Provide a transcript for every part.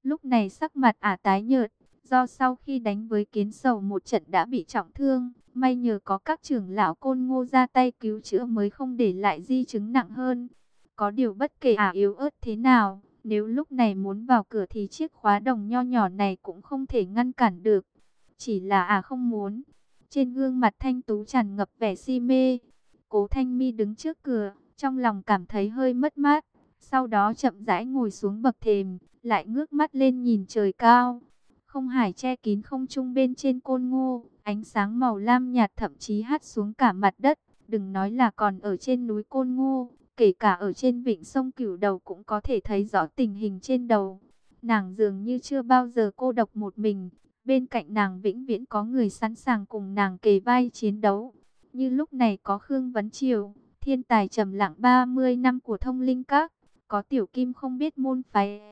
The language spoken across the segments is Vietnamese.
Lúc này sắc mặt ả tái nhợt, do sau khi đánh với Kiến Sầu một trận đã bị trọng thương, may nhờ có các trưởng lão Côn Ngô ra tay cứu chữa mới không để lại di chứng nặng hơn. Có điều bất kể ả yếu ớt thế nào, nếu lúc này muốn vào cửa thì chiếc khóa đồng nho nhỏ này cũng không thể ngăn cản được. Chỉ là ả không muốn. Trên gương mặt thanh tú tràn ngập vẻ si mê. Cố Thanh Mi đứng trước cửa, trong lòng cảm thấy hơi mất mát. Sau đó chậm rãi ngồi xuống bậc thềm, lại ngước mắt lên nhìn trời cao. Không hải che kín không trung bên trên Côn Ngô, ánh sáng màu lam nhạt thậm chí hắt xuống cả mặt đất. Đừng nói là còn ở trên núi Côn Ngô, kể cả ở trên vịnh sông Cửu Đầu cũng có thể thấy rõ tình hình trên đầu. Nàng dường như chưa bao giờ cô độc một mình, bên cạnh nàng vĩnh viễn có người sẵn sàng cùng nàng kề vai chiến đấu. Như lúc này có Khương Vấn Triều, thiên tài trầm lặng 30 năm của Thông Linh Các, có Tiểu Kim không biết môn phái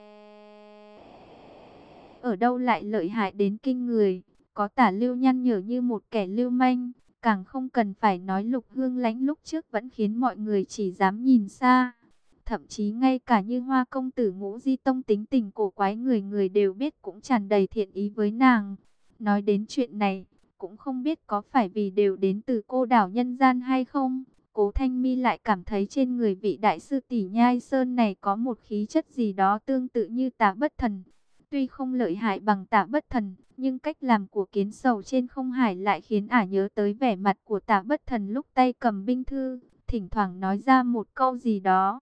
ở đâu lại lợi hại đến kinh người, có Tả Lưu nhăn nhở như một kẻ lưu manh, càng không cần phải nói Lục Hương Lãnh lúc trước vẫn khiến mọi người chỉ dám nhìn xa. Thậm chí ngay cả như Hoa công tử Ngũ Di Tông tính tình cổ quái người người đều biết cũng tràn đầy thiện ý với nàng. Nói đến chuyện này, cũng không biết có phải vì đều đến từ cô đảo nhân gian hay không. Cố Thanh Mi lại cảm thấy trên người vị đại sư tỷ Nhai Sơn này có một khí chất gì đó tương tự như Tả Bất Thần. Tuy không lợi hại bằng Tả Bất Thần, nhưng cách làm của Kiến Sầu trên không hải lại khiến ả nhớ tới vẻ mặt của Tả Bất Thần lúc tay cầm binh thư, thỉnh thoảng nói ra một câu gì đó.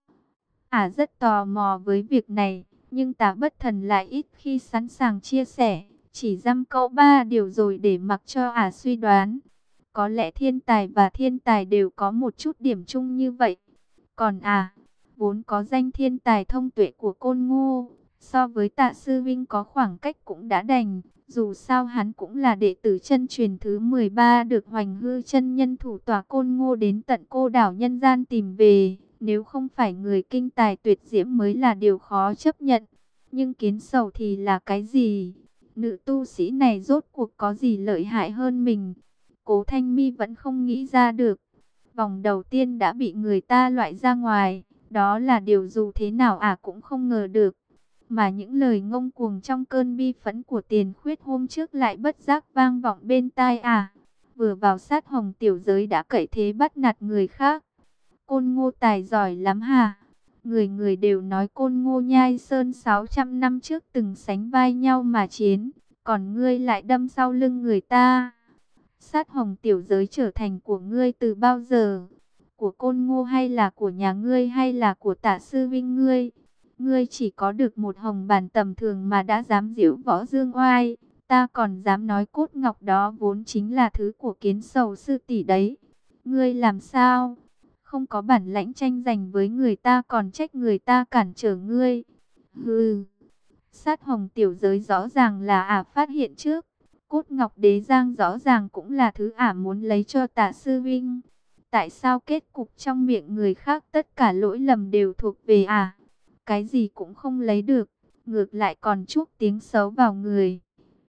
Ả rất tò mò với việc này, nhưng Tả Bất Thần lại ít khi sẵn sàng chia sẻ, chỉ dăm câu ba điều rồi để mặc cho ả suy đoán. Có lẽ thiên tài và thiên tài đều có một chút điểm chung như vậy. Còn vốn có danh thiên tài thông tuệ của Côn Ngô, so với Tạ Sư Vinh có khoảng cách cũng đã đành. Dù sao hắn cũng là đệ tử chân truyền thứ 13 được Hoành Hư chân nhân thủ tòa Côn Ngô đến tận cô đảo nhân gian tìm về. Nếu không phải người kinh tài tuyệt diễm mới là điều khó chấp nhận. Nhưng Kiến Sầu thì là cái gì? Nữ tu sĩ này rốt cuộc có gì lợi hại hơn mình? Cố Thanh Mi vẫn không nghĩ ra được. Vòng đầu tiên đã bị người ta loại ra ngoài. Đó là điều dù thế nào cũng không ngờ được. Mà những lời ngông cuồng trong cơn bi phẫn của Tiền Khuyết hôm trước lại bất giác vang vọng bên tai Vừa vào sát hồng tiểu giới đã cậy thế bắt nạt người khác. Côn Ngô tài giỏi lắm hả? Người người đều nói Côn Ngô Nhai Sơn 600 năm trước từng sánh vai nhau mà chiến. Còn ngươi lại đâm sau lưng người ta. Sát hồng tiểu giới trở thành của ngươi từ bao giờ? Của Côn Ngô hay là của nhà ngươi hay là của Tả Sư Vinh ngươi? Ngươi chỉ có được một hồng bàn tầm thường mà đã dám giễu võ dương oai. Ta còn dám nói cốt ngọc đó vốn chính là thứ của Kiến Sầu sư tỷ đấy. Ngươi làm sao? Không có bản lãnh tranh giành với người ta còn trách người ta cản trở ngươi. Hừ. Sát hồng tiểu giới rõ ràng là phát hiện trước. Cốt ngọc đế giang rõ ràng cũng là thứ muốn lấy cho Tả Sư Vinh. Tại sao kết cục trong miệng người khác tất cả lỗi lầm đều thuộc về cái gì cũng không lấy được, ngược lại còn chuốc tiếng xấu vào người.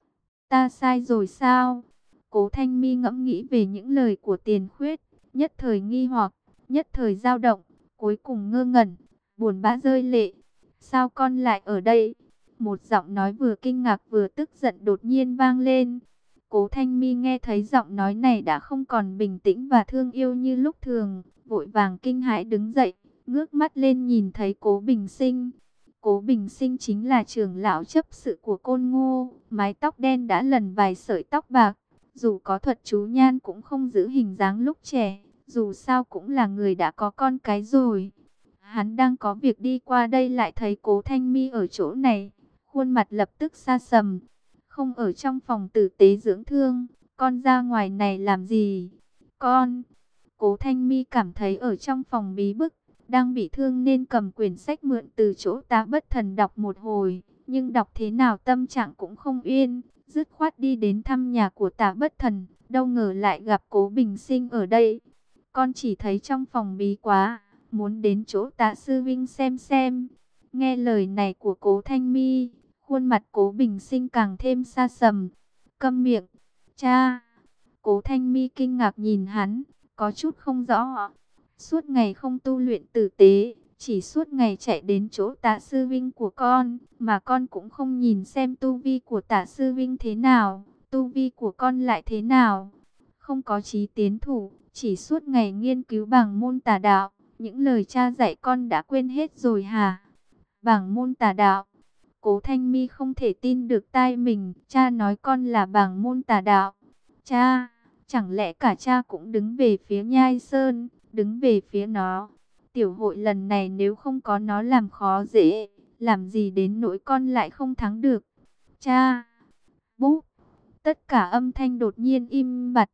Ta sai rồi sao? Cố Thanh Mi ngẫm nghĩ về những lời của Tiền Khuyết, nhất thời nghi hoặc, nhất thời dao động, cuối cùng ngơ ngẩn, buồn bã rơi lệ. Sao con lại ở đây? Một giọng nói vừa kinh ngạc vừa tức giận đột nhiên vang lên. Cố Thanh Mi nghe thấy giọng nói này đã không còn bình tĩnh và thương yêu như lúc thường, vội vàng kinh hãi đứng dậy, ngước mắt lên nhìn thấy Cố Bình Sinh. Cố Bình Sinh chính là trưởng lão chấp sự của Côn Ngô, mái tóc đen đã lần vài sợi tóc bạc, dù có thuật chú nhan cũng không giữ hình dáng lúc trẻ, dù sao cũng là người đã có con cái rồi. Hắn đang có việc đi qua đây lại thấy Cố Thanh Mi ở chỗ này, khuôn mặt lập tức sa sầm. Không ở trong phòng tử tế dưỡng thương, con ra ngoài này làm gì? Con, Cố Thanh Mi cảm thấy ở trong phòng bí bức, đang bị thương nên cầm quyển sách mượn từ chỗ Tá Bất Thần đọc một hồi, nhưng đọc thế nào tâm trạng cũng không yên, dứt khoát đi đến thăm nhà của Tá Bất Thần, đâu ngờ lại gặp Cố Bình Sinh ở đây. Con chỉ thấy trong phòng bí quá, muốn đến chỗ Tạ Sư Vinh xem. Nghe lời này của Cố Thanh Mi, khuôn mặt Cố Bình Sinh càng thêm sa sầm. Câm miệng, cha. Cố Thanh Mi kinh ngạc nhìn hắn, có chút không rõ. Suốt ngày không tu luyện tử tế, Chỉ suốt ngày chạy đến chỗ Tạ Sư Vinh của con, mà con cũng không nhìn xem tu vi của Tạ Sư Vinh thế nào, tu vi của con lại thế nào. Không có chí tiến thủ, chỉ suốt ngày nghiên cứu bảng môn tà đạo, những lời cha dạy con đã quên hết rồi hả? Bảng môn tà đạo. Cố Thanh Mi không thể tin được tai mình, cha nói con là bảng môn tà đạo. Cha, chẳng lẽ cả cha cũng đứng về phía Nhai Sơn, đứng về phía nó? Tiểu hội lần này nếu không có nó làm khó dễ, làm gì đến nỗi con lại không thắng được? Cha, búp, tất cả âm thanh đột nhiên im bặt.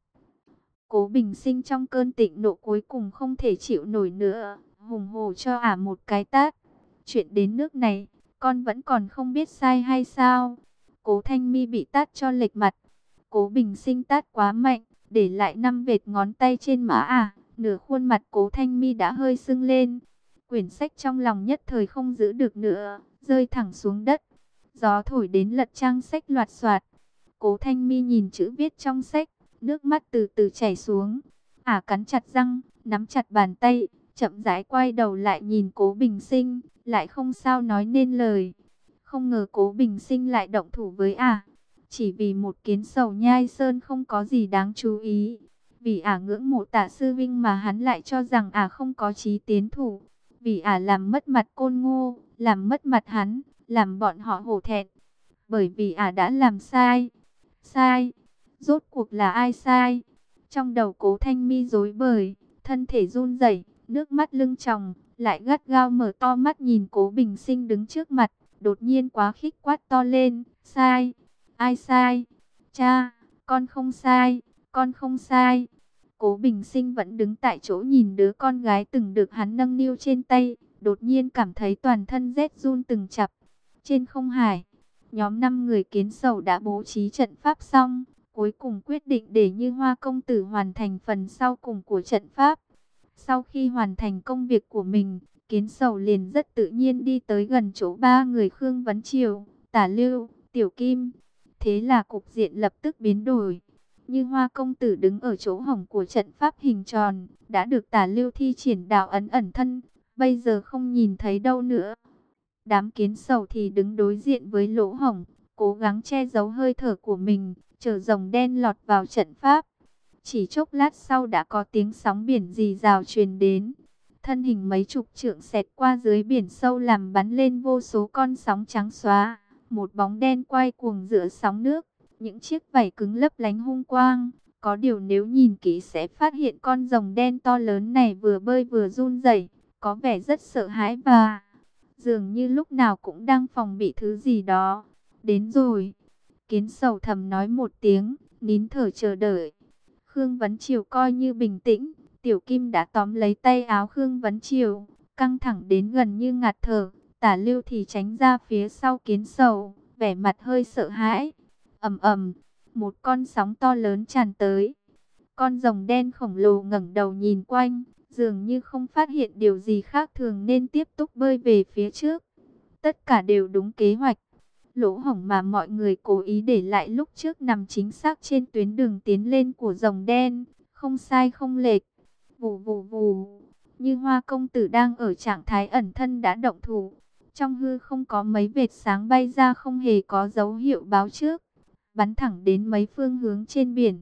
Cố Bình Sinh trong cơn thịnh nộ cuối cùng không thể chịu nổi nữa, hùng hổ cho ả một cái tát. Chuyện đến nước này, con vẫn còn không biết sai hay sao? Cố Thanh Mi bị tát cho lệch mặt. Cố Bình Sinh tát quá mạnh, để lại 5 vệt ngón tay trên má ả. Nửa khuôn mặt Cố Thanh Mi đã hơi sưng lên. Quyển sách trong lòng nhất thời không giữ được nữa, rơi thẳng xuống đất. Gió thổi đến lật trang sách loạt soạt. Cố Thanh Mi nhìn chữ viết trong sách, nước mắt từ từ chảy xuống. Ả cắn chặt răng, nắm chặt bàn tay, chậm rãi quay đầu lại nhìn Cố Bình Sinh, lại không sao nói nên lời. Không ngờ Cố Bình Sinh lại động thủ với ả. Chỉ vì một kiến sầu Nhai Sơn không có gì đáng chú ý. Vì ả ngưỡng mộ Tạ Sư Vinh mà hắn lại cho rằng ả không có chí tiến thủ. Vì ả làm mất mặt Côn Ngô, làm mất mặt hắn, làm bọn họ hổ thẹn. Bởi vì ả đã làm sai. Sai? Rốt cuộc là ai sai? Trong đầu Cố Thanh Mi rối bời, thân thể run rẩy, nước mắt lưng tròng, lại gắt gao mở to mắt nhìn Cố Bình Sinh đứng trước mặt, đột nhiên quá khích quát to lên, sai? Ai sai? Cha, con không sai, con không sai. Cố Bình Sinh vẫn đứng tại chỗ nhìn đứa con gái từng được hắn nâng niu trên tay, đột nhiên cảm thấy toàn thân rét run từng chập. Trên không hải, nhóm 5 người kiến sầu đã bố trí trận pháp xong, cuối cùng quyết định để Như Hoa công tử hoàn thành phần sau cùng của trận pháp. Sau khi hoàn thành công việc của mình, kiến sầu liền rất tự nhiên đi tới gần chỗ 3 người Khương Vấn Triều, Tả Lưu, Tiểu Kim. Thế là cục diện lập tức biến đổi. Như Hoa công tử đứng ở chỗ hổng của trận pháp hình tròn, đã được Tả Lưu thi triển đạo ấn ẩn thân, bây giờ không nhìn thấy đâu nữa. Đám kiến sầu thì đứng đối diện với lỗ hổng, cố gắng che giấu hơi thở của mình, chờ rồng đen lọt vào trận pháp. Chỉ chốc lát sau đã có tiếng sóng biển rì rào truyền đến. Thân hình mấy chục trượng xẹt qua dưới biển sâu làm bắn lên vô số con sóng trắng xóa. Một bóng đen quay cuồng giữa sóng nước, những chiếc vảy cứng lấp lánh hung quang. Có điều nếu nhìn kỹ sẽ phát hiện con rồng đen to lớn này vừa bơi vừa run rẩy, có vẻ rất sợ hãi và dường như lúc nào cũng đang phòng bị thứ gì đó. Đến rồi. Kiến sầu thầm nói một tiếng, nín thở chờ đợi. Khương Vấn Triều coi như bình tĩnh, Tiểu Kim đã tóm lấy tay áo Khương Vấn Triều, căng thẳng đến gần như ngạt thở. Tả Lưu thì tránh ra phía sau kiến sầu, vẻ mặt hơi sợ hãi. Ầm ầm, một con sóng to lớn tràn tới. Con rồng đen khổng lồ ngẩng đầu nhìn quanh, dường như không phát hiện điều gì khác thường nên tiếp tục bơi về phía trước. Tất cả đều đúng kế hoạch. Lỗ hổng mà mọi người cố ý để lại lúc trước nằm chính xác trên tuyến đường tiến lên của rồng đen, không sai không lệch. Vù vù vù, Như Hoa công tử đang ở trạng thái ẩn thân đã động thủ. Trong hư không có mấy vệt sáng bay ra không hề có dấu hiệu báo trước, bắn thẳng đến mấy phương hướng trên biển.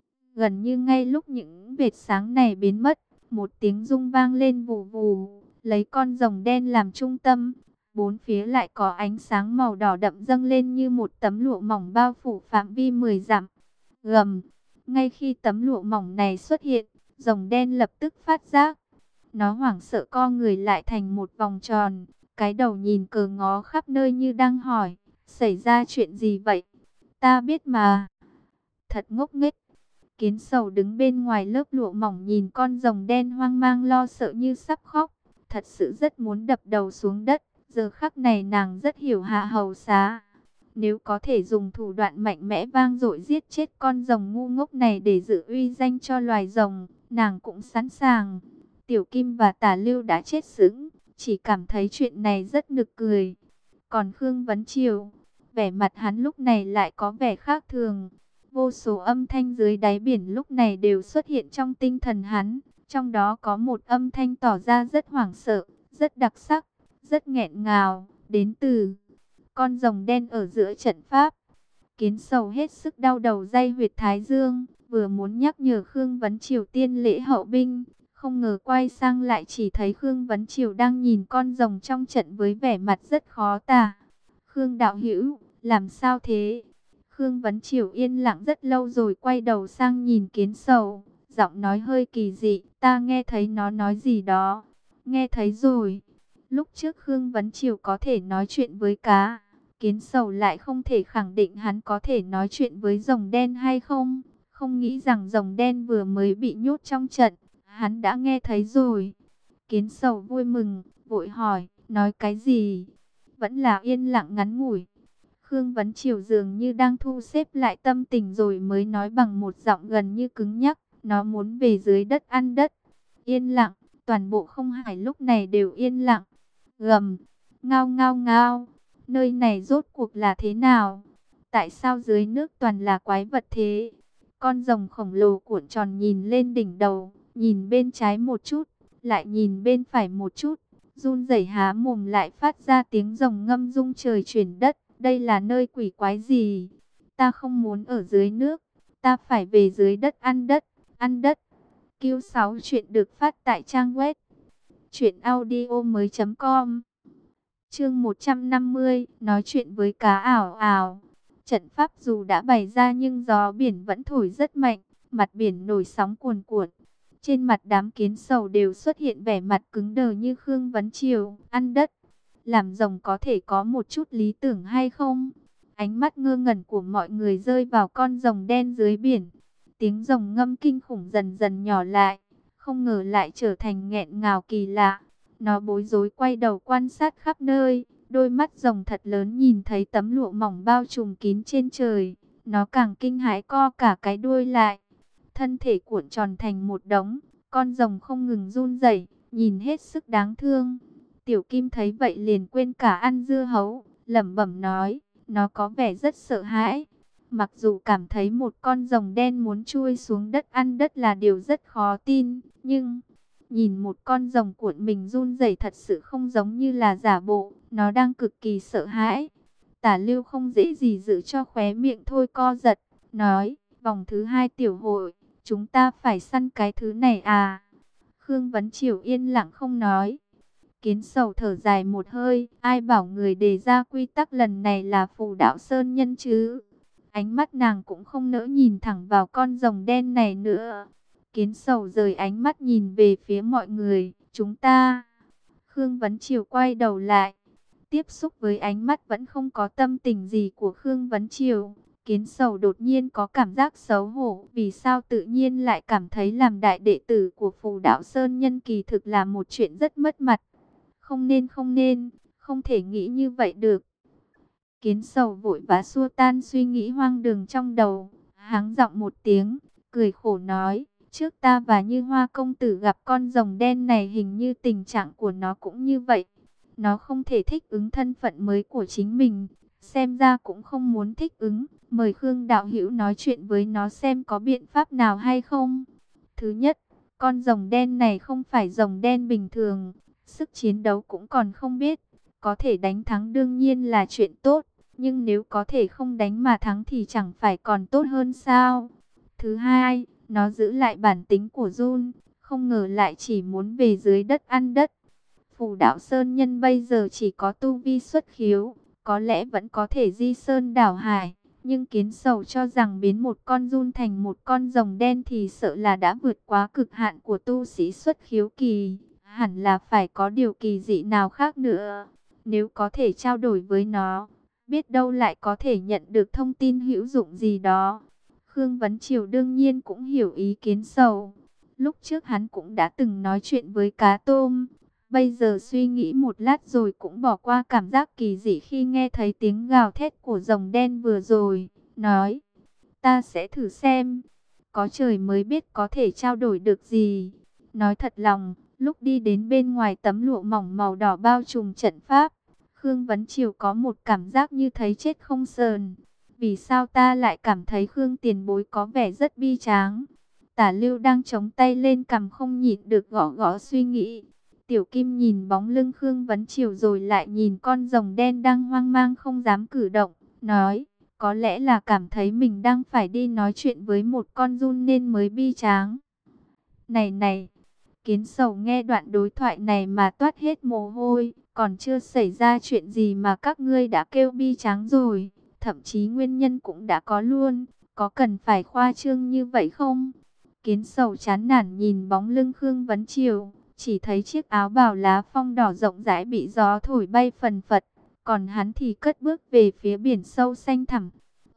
Gần như ngay lúc những vệt sáng này biến mất, một tiếng rung vang lên vù vù, lấy con rồng đen làm trung tâm. Bốn phía lại có ánh sáng màu đỏ đậm dâng lên như một tấm lụa mỏng bao phủ phạm vi 10 dặm. Gầm, ngay khi tấm lụa mỏng này xuất hiện, rồng đen lập tức phát giác. Nó hoảng sợ co người lại thành một vòng tròn, cái đầu nhìn cờ ngó khắp nơi như đang hỏi, xảy ra chuyện gì vậy? Ta biết mà. Thật ngốc nghếch. Kiến sầu đứng bên ngoài lớp lụa mỏng nhìn con rồng đen hoang mang lo sợ như sắp khóc. Thật sự rất muốn đập đầu xuống đất. Giờ khắc này nàng rất hiểu Hạ Hầu Xá. Nếu có thể dùng thủ đoạn mạnh mẽ vang dội giết chết con rồng ngu ngốc này để giữ uy danh cho loài rồng, nàng cũng sẵn sàng. Tiểu Kim và Tả Lưu đã chết sững, chỉ cảm thấy chuyện này rất nực cười. Còn Khương Vấn Triều, vẻ mặt hắn lúc này lại có vẻ khác thường. Vô số âm thanh dưới đáy biển lúc này đều xuất hiện trong tinh thần hắn. Trong đó có một âm thanh tỏ ra rất hoảng sợ, rất đặc sắc, rất nghẹn ngào, đến từ con rồng đen ở giữa trận pháp. Kiến Sầu hết sức đau đầu day huyệt thái dương, vừa muốn nhắc nhở Khương Vấn Triều tiên lễ hậu binh, không ngờ quay sang lại chỉ thấy Khương Vấn Triều đang nhìn con rồng trong trận với vẻ mặt rất khó tả. Khương đạo hữu, làm sao thế? Khương Vấn Triều yên lặng rất lâu rồi quay đầu sang nhìn Kiến Sầu, giọng nói hơi kỳ dị, ta nghe thấy nó nói gì đó. Nghe thấy rồi. Lúc trước Khương Vấn Triều có thể nói chuyện với cá, Kiến Sầu lại không thể khẳng định hắn có thể nói chuyện với rồng đen hay không. Không nghĩ rằng rồng đen vừa mới bị nhốt trong trận, hắn đã nghe thấy rồi. Kiến Sầu vui mừng, vội hỏi, nói cái gì? Vẫn là yên lặng ngắn ngủi. Khương Vấn Triều dường như đang thu xếp lại tâm tình rồi mới nói bằng một giọng gần như cứng nhắc, nó muốn về dưới đất ăn đất. Yên lặng, toàn bộ không hải lúc này đều yên lặng. Gầm, ngao ngao ngao, nơi này rốt cuộc là thế nào? Tại sao dưới nước toàn là quái vật thế? Con rồng khổng lồ cuộn tròn nhìn lên đỉnh đầu, nhìn bên trái một chút, lại nhìn bên phải một chút, run rẩy há mồm lại phát ra tiếng rồng ngâm rung trời chuyển đất. Đây là nơi quỷ quái gì? Ta không muốn ở dưới nước, ta phải về dưới đất ăn đất, ăn đất. Q6 chuyện được phát tại trang web truyệnaudiomoi.com. Chương 150, nói chuyện với cá ảo ảo. Trận pháp dù đã bày ra nhưng gió biển vẫn thổi rất mạnh, mặt biển nổi sóng cuồn cuộn. Trên mặt đám Kiến Sầu đều xuất hiện vẻ mặt cứng đờ như Khương Vấn Triều, ăn đất. Làm rồng có thể có một chút lý tưởng hay không? Ánh mắt ngơ ngẩn của mọi người rơi vào con rồng đen dưới biển. Tiếng rồng ngâm kinh khủng dần dần nhỏ lại, không ngờ lại trở thành nghẹn ngào kỳ lạ. Nó bối rối quay đầu quan sát khắp nơi, đôi mắt rồng thật lớn nhìn thấy tấm lụa mỏng bao trùm kín trên trời. Nó càng kinh hãi co cả cái đuôi lại, thân thể cuộn tròn thành một đống, con rồng không ngừng run rẩy, nhìn hết sức đáng thương. Tiểu Kim thấy vậy liền quên cả ăn dưa hấu, lẩm bẩm nói, nó có vẻ rất sợ hãi. Mặc dù cảm thấy một con rồng đen muốn chui xuống đất ăn đất là điều rất khó tin, nhưng nhìn một con rồng cuộn mình run rẩy thật sự không giống như là giả bộ, nó đang cực kỳ sợ hãi. Tả Lưu không dễ gì giữ cho khóe miệng thôi co giật, nói, vòng thứ 2 tiểu hội, chúng ta phải săn cái thứ này à? Khương Vấn Triều yên lặng không nói. Kiến Sầu thở dài một hơi, ai bảo người đề ra quy tắc lần này là Phù Đạo Sơn Nhân chứ? Ánh mắt nàng cũng không nỡ nhìn thẳng vào con rồng đen này nữa. Kiến Sầu rời ánh mắt nhìn về phía mọi người, chúng ta. Khương Vấn Triều quay đầu lại, tiếp xúc với ánh mắt vẫn không có tâm tình gì của Khương Vấn Triều. Kiến Sầu đột nhiên có cảm giác xấu hổ, vì sao tự nhiên lại cảm thấy làm đại đệ tử của Phù Đạo Sơn Nhân kỳ thực là một chuyện rất mất mặt. Không nên, không thể nghĩ như vậy được. Kiến Sầu vội vã xua tan suy nghĩ hoang đường trong đầu, hắng giọng một tiếng, cười khổ nói, trước ta và Như Hoa công tử gặp con rồng đen này hình như tình trạng của nó cũng như vậy. Nó không thể thích ứng thân phận mới của chính mình, xem ra cũng không muốn thích ứng, mời Khương đạo hữu nói chuyện với nó xem có biện pháp nào hay không. Thứ nhất, con rồng đen này không phải rồng đen bình thường, sức chiến đấu cũng còn không biết, có thể đánh thắng đương nhiên là chuyện tốt, nhưng nếu có thể không đánh mà thắng thì chẳng phải còn tốt hơn sao? Thứ hai, nó giữ lại bản tính của Jun, không ngờ lại chỉ muốn về dưới đất ăn đất. Phù Đạo Sơn Nhân bây giờ chỉ có tu vi xuất khiếu, có lẽ vẫn có thể di sơn đảo hải, nhưng Kiến Sầu cho rằng biến một con Jun thành một con rồng đen thì sợ là đã vượt quá cực hạn của tu sĩ xuất khiếu kỳ. Hẳn là phải có điều kỳ dị nào khác nữa. Nếu có thể trao đổi với nó, biết đâu lại có thể nhận được thông tin hữu dụng gì đó. Khương Vấn Triều đương nhiên cũng hiểu ý Kiến Sầu. Lúc trước hắn cũng đã từng nói chuyện với cá tôm. Bây giờ suy nghĩ một lát rồi cũng bỏ qua cảm giác kỳ dị khi nghe thấy tiếng gào thét của rồng đen vừa rồi. Nói, ta sẽ thử xem. Có trời mới biết có thể trao đổi được gì. Nói thật lòng, lúc đi đến bên ngoài tấm lụa mỏng màu đỏ bao trùm trận pháp, Khương Vấn Triều có một cảm giác như thấy chết không sờn. Vì sao ta lại cảm thấy Khương tiền bối có vẻ rất bi tráng? Tả Lưu đang chống tay lên cằm không nhịn được gõ gõ suy nghĩ. Tiểu Kim nhìn bóng lưng Khương Vấn Triều rồi lại nhìn con rồng đen đang hoang mang không dám cử động, nói, có lẽ là cảm thấy mình đang phải đi nói chuyện với một con giun nên mới bi tráng. Này này, Kiến Sầu nghe đoạn đối thoại này mà toát hết mồ hôi, còn chưa xảy ra chuyện gì mà các ngươi đã kêu bi tráng rồi, thậm chí nguyên nhân cũng đã có luôn, có cần phải khoa trương như vậy không? Kiến Sầu chán nản nhìn bóng lưng Khương Vấn Triều, chỉ thấy chiếc áo bào lá phong đỏ rộng rãi bị gió thổi bay phần phật, còn hắn thì cất bước về phía biển sâu xanh thẳm.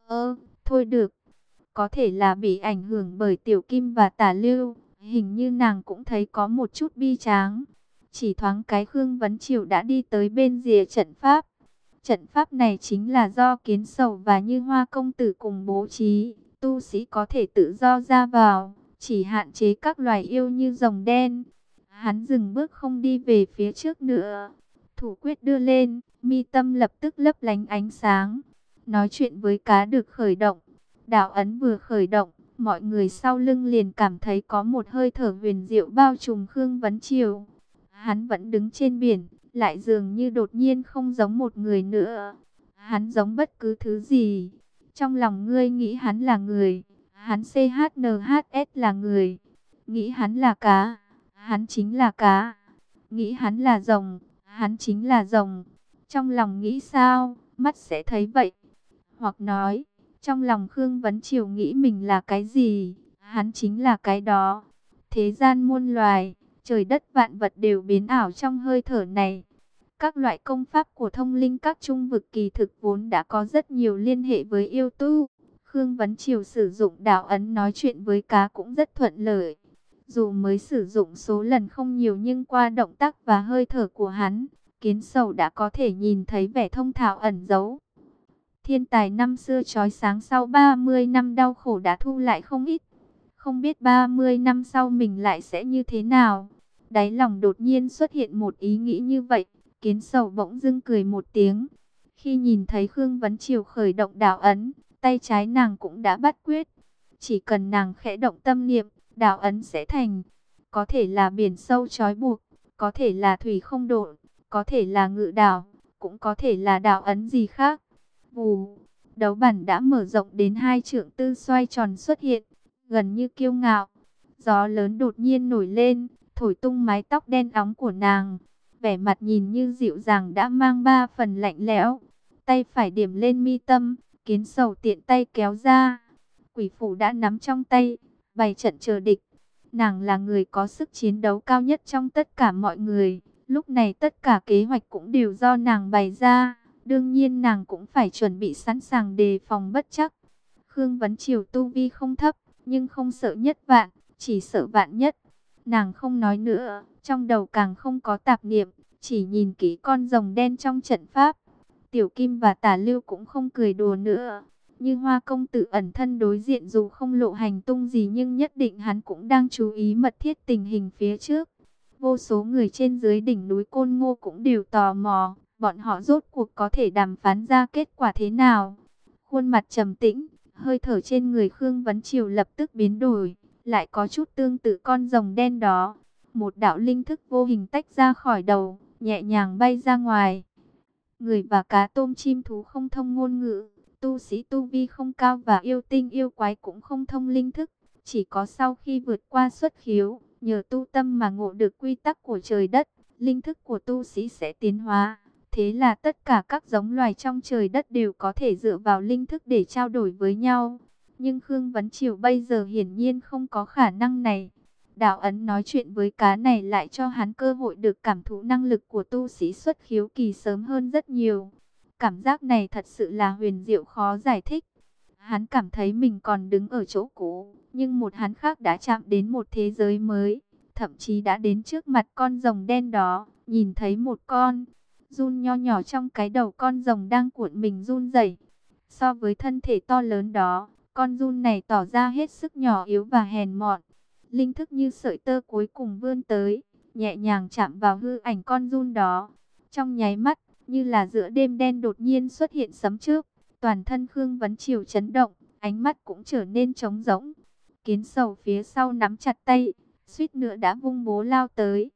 Thôi được, có thể là bị ảnh hưởng bởi Tiểu Kim và Tả Lưu, hình như nàng cũng thấy có một chút bi tráng. Chỉ thoáng cái Khương Vấn Triều đã đi tới bên rìa trận pháp. Trận pháp này chính là do Kiến Sầu và Như Hoa công tử cùng bố trí, tu sĩ có thể tự do ra vào, chỉ hạn chế các loài yêu như rồng đen. Hắn dừng bước không đi về phía trước nữa. Thủ quyết đưa lên, mi tâm lập tức lấp lánh ánh sáng. Nói chuyện với cá được khởi động. Đạo ấn vừa khởi động, mọi người sau lưng liền cảm thấy có một hơi thở huyền diệu bao trùm Khương Vấn Triều. Hắn vẫn đứng trên biển, lại dường như đột nhiên không giống một người nữa. Hắn giống bất cứ thứ gì. Trong lòng ngươi nghĩ hắn là người, hắn CHNHS là người. Nghĩ hắn là cá, hắn chính là cá. Nghĩ hắn là rồng, hắn chính là rồng. Trong lòng nghĩ sao, mắt sẽ thấy vậy. Hoặc nói, trong lòng Khương Vấn Triều nghĩ mình là cái gì, hắn chính là cái đó. Thế gian muôn loài, trời đất vạn vật đều biến ảo trong hơi thở này. Các loại công pháp của thông linh các trung vực kỳ thực vốn đã có rất nhiều liên hệ với yêu tu. Khương Vấn Triều sử dụng đạo ấn nói chuyện với cá cũng rất thuận lợi. Dù mới sử dụng số lần không nhiều nhưng qua động tác và hơi thở của hắn, Kiến Sầu đã có thể nhìn thấy vẻ thông thạo ẩn giấu. Thiên tài năm xưa chói sáng sau 30 năm đau khổ đã thu lại không ít. Không biết 30 năm sau mình lại sẽ như thế nào. Đáy lòng đột nhiên xuất hiện một ý nghĩ như vậy. Kiến Sầu bỗng dưng cười một tiếng. Khi nhìn thấy Khương Vấn Triều khởi động đạo ấn, tay trái nàng cũng đã bắt quyết. Chỉ cần nàng khẽ động tâm niệm, đạo ấn sẽ thành. Có thể là biển sâu trói buộc, có thể là thủy không độ, có thể là ngự đảo, cũng có thể là đạo ấn gì khác. Vù, đấu bản đã mở rộng đến 2 trượng tư xoay tròn xuất hiện, gần như kiêu ngạo. Gió lớn đột nhiên nổi lên, thổi tung mái tóc đen óng của nàng. Vẻ mặt nhìn như dịu dàng đã mang 3 phần lạnh lẽo. Tay phải điểm lên mi tâm, Kiến Sầu tiện tay kéo ra. Quỷ phủ đã nắm trong tay, bày trận chờ địch. Nàng là người có sức chiến đấu cao nhất trong tất cả mọi người. Lúc này tất cả kế hoạch cũng đều do nàng bày ra. Đương nhiên nàng cũng phải chuẩn bị sẵn sàng đề phòng bất trắc. Khương Vấn Triều tu vi không thấp, nhưng không sợ nhất vạn, chỉ sợ vạn nhất. Nàng không nói nữa, trong đầu càng không có tạp niệm, chỉ nhìn kỹ con rồng đen trong trận pháp. Tiểu Kim và Tả Lưu cũng không cười đùa nữa. Như Hoa công tử ẩn thân đối diện dù không lộ hành tung gì nhưng nhất định hắn cũng đang chú ý mật thiết tình hình phía trước. Vô số người trên dưới đỉnh núi Côn Ngô cũng đều tò mò, bọn họ rốt cuộc có thể đàm phán ra kết quả thế nào. Khuôn mặt trầm tĩnh, hơi thở trên người Khương Vấn Triều lập tức biến đổi, lại có chút tương tự con rồng đen đó. Một đạo linh thức vô hình tách ra khỏi đầu, nhẹ nhàng bay ra ngoài. Người và cá tôm chim thú không thông ngôn ngữ, tu sĩ tu vi không cao và yêu tinh yêu quái cũng không thông linh thức. Chỉ có sau khi vượt qua xuất khiếu, nhờ tu tâm mà ngộ được quy tắc của trời đất, linh thức của tu sĩ sẽ tiến hóa. Thế là tất cả các giống loài trong trời đất đều có thể dựa vào linh thức để trao đổi với nhau. Nhưng Khương Vấn Triều bây giờ hiển nhiên không có khả năng này. Đạo ấn nói chuyện với cá này lại cho hắn cơ hội được cảm thụ năng lực của tu sĩ xuất khiếu kỳ sớm hơn rất nhiều. Cảm giác này thật sự là huyền diệu khó giải thích. Hắn cảm thấy mình còn đứng ở chỗ cũ, nhưng một hắn khác đã chạm đến một thế giới mới. Thậm chí đã đến trước mặt con rồng đen đó, nhìn thấy một con giun nho nhỏ trong cái đầu con rồng đang cuộn mình run rẩy. So với thân thể to lớn đó, con giun này tỏ ra hết sức nhỏ yếu và hèn mọn. Linh thức như sợi tơ cuối cùng vươn tới, nhẹ nhàng chạm vào hư ảnh con giun đó. Trong nháy mắt, như là giữa đêm đen đột nhiên xuất hiện sấm chớp, toàn thân Khương Vấn Triều chấn động, ánh mắt cũng trở nên trống rỗng. Kiến Sầu phía sau nắm chặt tay, suýt nữa đã vung búa lao tới.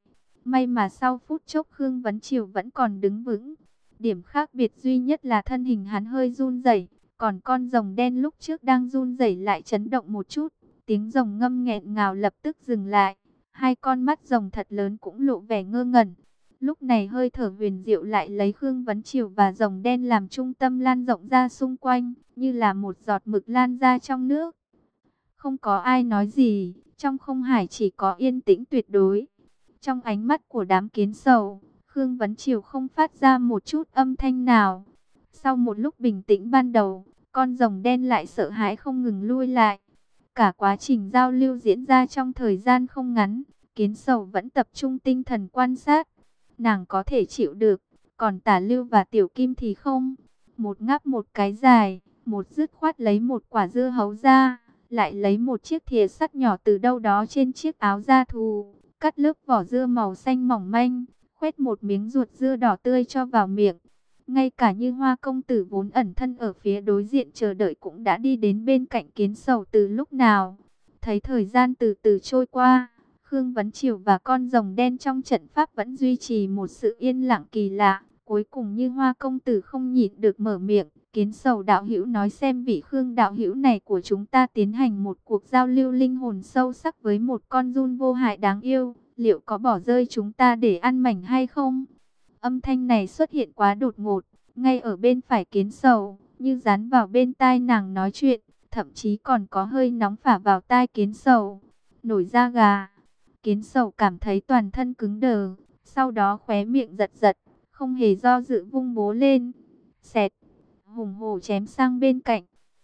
May mà sau phút chốc Khương Vấn Triều vẫn còn đứng vững. Điểm khác biệt duy nhất là thân hình hắn hơi run rẩy, còn con rồng đen lúc trước đang run rẩy lại chấn động một chút. Tiếng rồng ngâm nghẹn ngào lập tức dừng lại. Hai con mắt rồng thật lớn cũng lộ vẻ ngơ ngẩn. Lúc này hơi thở huyền diệu lại lấy Khương Vấn Triều và rồng đen làm trung tâm lan rộng ra xung quanh, như là một giọt mực lan ra trong nước. Không có ai nói gì, trong không hải chỉ có yên tĩnh tuyệt đối. Trong ánh mắt của đám kiến sầu, Khương Vấn Triều không phát ra một chút âm thanh nào. Sau một lúc bình tĩnh ban đầu, con rồng đen lại sợ hãi không ngừng lui lại. Cả quá trình giao lưu diễn ra trong thời gian không ngắn, kiến sầu vẫn tập trung tinh thần quan sát. Nàng có thể chịu được, còn Tả Lưu và Tiểu Kim thì không. Một ngáp một cái dài, một dứt khoát lấy một quả dưa hấu ra, lại lấy một chiếc thìa sắt nhỏ từ đâu đó trên chiếc áo da thù, cắt lớp vỏ dưa màu xanh mỏng manh, khoét một miếng ruột dưa đỏ tươi cho vào miệng. Ngay cả Như Hoa công tử vốn ẩn thân ở phía đối diện chờ đợi cũng đã đi đến bên cạnh kiến sầu từ lúc nào. Thấy thời gian từ từ trôi qua, Khương Vấn Triều và con rồng đen trong trận pháp vẫn duy trì một sự yên lặng kỳ lạ. Cuối cùng Như Hoa công tử không nhịn được mở miệng, kiến sầu đạo hữu nói xem vị Khương đạo hữu này của chúng ta tiến hành một cuộc giao lưu linh hồn sâu sắc với một con giun vô hại đáng yêu, liệu có bỏ rơi chúng ta để ăn mảnh hay không? Âm thanh này xuất hiện quá đột ngột, ngay ở bên phải kiến sầu, như dán vào bên tai nàng nói chuyện, thậm chí còn có hơi nóng phả vào tai kiến sầu. Nổi da gà, kiến sầu cảm thấy toàn thân cứng đờ, sau đó khóe miệng giật giật, không hề do dự vung bố lên. Xẹt, hùng hổ chém sang bên cạnh.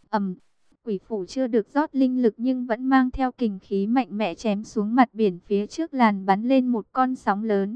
Quỷ phủ chưa được rót linh lực nhưng vẫn mang theo kình khí mạnh mẽ chém xuống mặt biển phía trước làn bắn lên một con sóng lớn.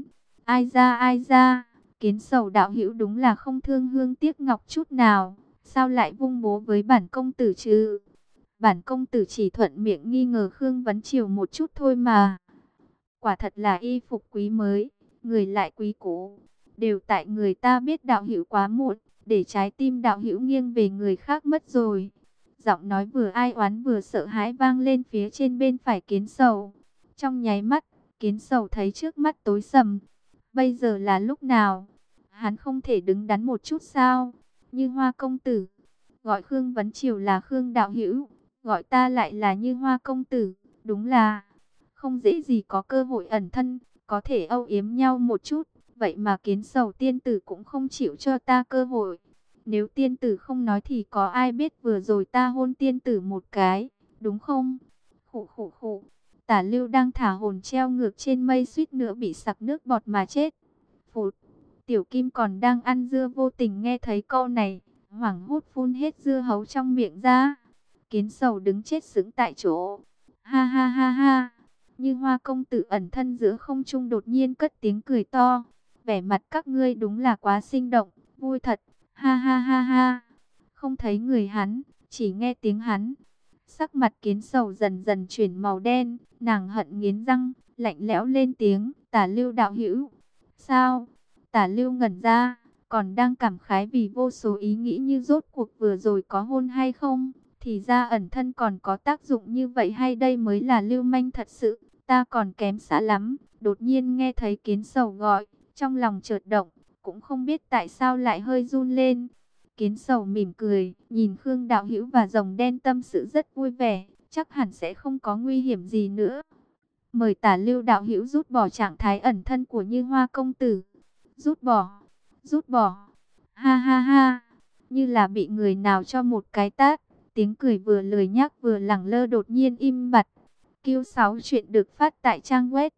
Ai ra, kiến sầu đạo hữu đúng là không thương hương tiếc ngọc chút nào. Sao lại vung bố với bản công tử chứ? Bản công tử chỉ thuận miệng nghi ngờ Khương Vấn Triều một chút thôi mà. Quả thật là y phục quý mới, người lại quý cũ. Đều tại người ta biết đạo hữu quá muộn, để trái tim đạo hữu nghiêng về người khác mất rồi. Giọng nói vừa ai oán vừa sợ hãi vang lên phía trên bên phải kiến sầu. Trong nháy mắt, kiến sầu thấy trước mắt tối sầm. Bây giờ là lúc nào? Hắn không thể đứng đắn một chút sao? Như Hoa công tử, gọi Khương Vấn Triều là Khương đạo hữu, gọi ta lại là Như Hoa công tử, đúng là không dễ gì có cơ hội ẩn thân, có thể âu yếm nhau một chút. Vậy mà kiến sầu tiên tử cũng không chịu cho ta cơ hội. Nếu tiên tử không nói thì có ai biết vừa rồi ta hôn tiên tử một cái, đúng không? Khụ khụ khụ. Tả Lưu đang thả hồn treo ngược trên mây suýt nữa bị sặc nước bọt mà chết. Phụt. Tiểu Kim còn đang ăn dưa vô tình nghe thấy câu này, hoảng hốt phun hết dưa hấu trong miệng ra. Kiến sầu đứng chết sững tại chỗ. Ha ha ha ha. Như Hoa công tử ẩn thân giữa không trung đột nhiên cất tiếng cười to. Vẻ mặt các ngươi đúng là quá sinh động, vui thật. Ha ha ha ha. Không thấy người hắn, chỉ nghe tiếng hắn. Sắc mặt kiến sầu dần dần chuyển màu đen, nàng hận nghiến răng, lạnh lẽo lên tiếng, Tả Lưu đạo hữu. Sao? Tả Lưu ngẩn ra, còn đang cảm khái vì vô số ý nghĩ như rốt cuộc vừa rồi có hôn hay không. Thì ra ẩn thân còn có tác dụng như vậy hay đây mới là lưu manh thật sự, ta còn kém xa lắm. Đột nhiên nghe thấy kiến sầu gọi, trong lòng chợt động, cũng không biết tại sao lại hơi run lên. Kiến sầu mỉm cười, nhìn Khương đạo hữu và rồng đen tâm sự rất vui vẻ, chắc hẳn sẽ không có nguy hiểm gì nữa. Mời Tả Lưu đạo hữu rút bỏ trạng thái ẩn thân của Như Hoa công tử. Rút bỏ, rút bỏ. Ha ha ha, như là bị người nào cho một cái tát. Tiếng cười vừa lười nhác vừa lẳng lơ đột nhiên im bặt. Q6 chuyện được phát tại trang web